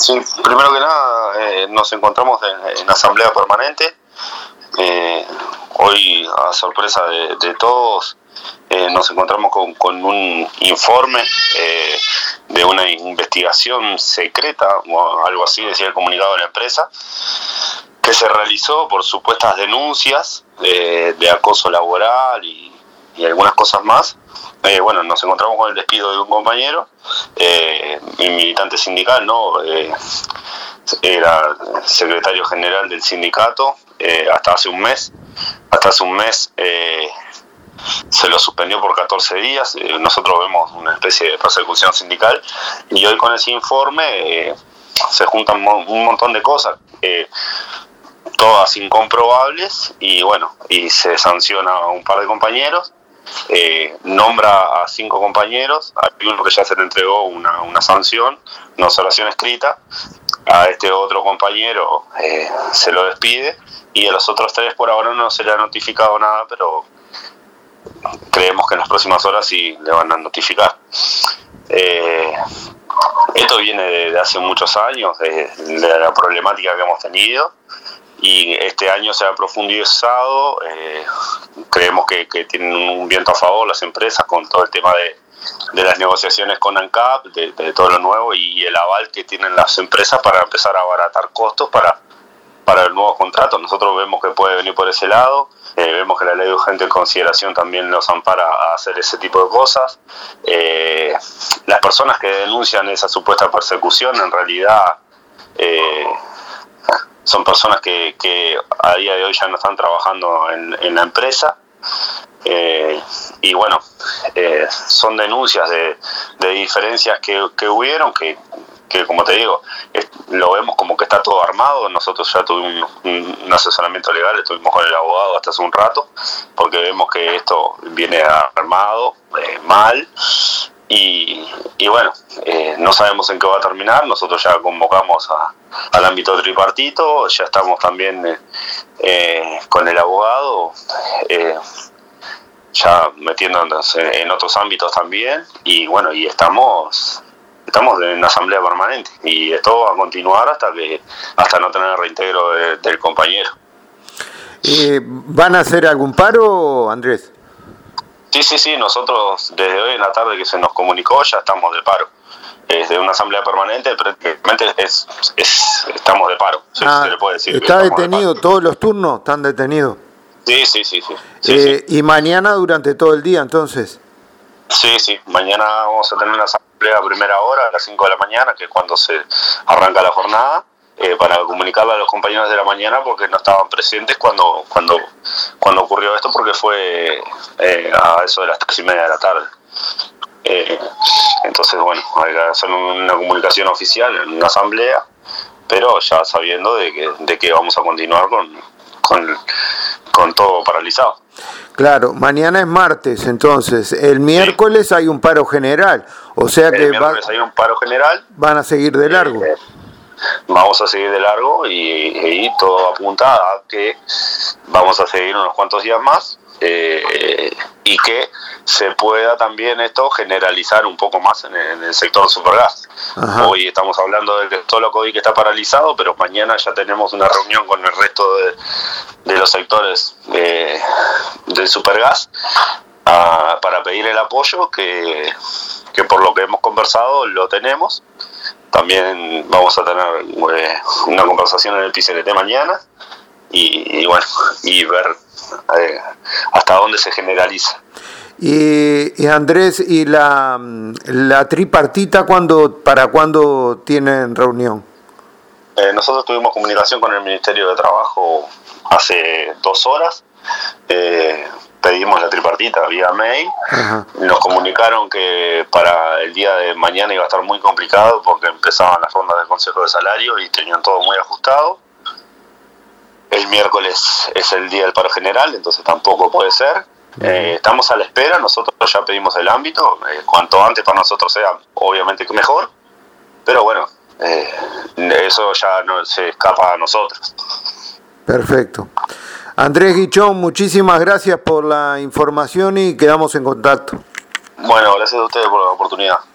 Sí, primero que nada, nos encontramos en asamblea permanente. Hoy, a sorpresa de todos, nos encontramos con un informe de una investigación secreta, o algo así decía el comunicado de la empresa, que se realizó por supuestas denuncias de acoso laboral y algunas cosas más. Bueno, nos encontramos con el despido de un compañero, militante sindical, ¿no? Era secretario general del sindicato hasta hace un mes. Hasta hace un mes se lo suspendió por 14 días. Nosotros vemos una especie de persecución sindical y hoy con ese informe se juntan un montón de cosas, todas incomprobables, y bueno, y se sanciona a un par de compañeros. Nombra a 5 compañeros, hay uno que ya se le entregó una sanción, una observación escrita, a este otro compañero se lo despide, y a los otros 3 por ahora no se le ha notificado nada, pero creemos que en las próximas horas sí le van a notificar. Esto viene de hace muchos años, de la problemática que hemos tenido, y este año se ha profundizado. Creemos que tienen un viento a favor las empresas con todo el tema de las negociaciones con ANCAP, de todo lo nuevo, y el aval que tienen las empresas para empezar a abaratar costos para el nuevo contrato. Nosotros vemos que puede venir por ese lado, vemos que la ley de urgente consideración también nos ampara a hacer ese tipo de cosas. Las personas que denuncian esa supuesta persecución en realidad son personas que a día de hoy ya no están trabajando en la empresa, y bueno, son denuncias de diferencias que hubieron, que como te digo, lo vemos como que está todo armado. Nosotros ya tuvimos un asesoramiento legal, estuvimos con el abogado hasta hace un rato, porque vemos que esto viene armado, mal, y bueno, no sabemos en qué va a terminar. Nosotros ya convocamos al ámbito tripartito, ya estamos también con el abogado, ya metiéndonos en otros ámbitos también, y bueno, y estamos en asamblea permanente, y esto va a continuar hasta no tener reintegro del compañero. ¿Van a hacer algún paro, Andrés? Sí, nosotros desde hoy en la tarde que se nos comunicó ya estamos de paro. Desde una asamblea permanente prácticamente estamos de paro. Sí, se le puede decir. ¿Está detenido? ¿Todos los turnos están detenidos? Sí. ¿Y mañana durante todo el día entonces? Sí, mañana vamos a tener una asamblea a primera hora, a las 5 de la mañana, que es cuando se arranca la jornada, para comunicarle a los compañeros de la mañana, porque no estaban presentes cuando ocurrió esto, porque fue a eso de las 3:30 de la tarde. Entonces, bueno, hay que hacer una comunicación oficial en una asamblea, pero ya sabiendo de que vamos a continuar con todo paralizado. Claro, mañana es martes, entonces el miércoles hay un paro general, o sea que el miércoles hay un paro general. Van a seguir de largo. Vamos a seguir de largo, y todo apunta a que vamos a seguir unos cuantos días más, y que se pueda también esto generalizar un poco más en el sector Supergas. Ajá. Hoy estamos hablando de que todo lo COVID que está paralizado, pero mañana ya tenemos una reunión con el resto de los sectores del Supergas para pedir el apoyo que por lo que hemos conversado lo tenemos. También vamos a tener una conversación en el PCLT mañana, y bueno, y ver hasta dónde se generaliza. Y Andrés, ¿y la tripartita para cuándo tienen reunión? Nosotros tuvimos comunicación con el Ministerio de Trabajo hace 2 horas. Pedimos la tripartita vía mail. Ajá. Nos comunicaron que para el día de mañana iba a estar muy complicado, porque empezaban las rondas del Consejo de Salario y tenían todo muy ajustado. El miércoles es el día del paro general, entonces tampoco puede ser. Estamos a la espera. Nosotros ya pedimos el ámbito, cuanto antes para nosotros sea obviamente que mejor, pero bueno, eso ya no se escapa a nosotros. Perfecto. Andrés Guichón, muchísimas gracias por la información y quedamos en contacto. Bueno, gracias a ustedes por la oportunidad.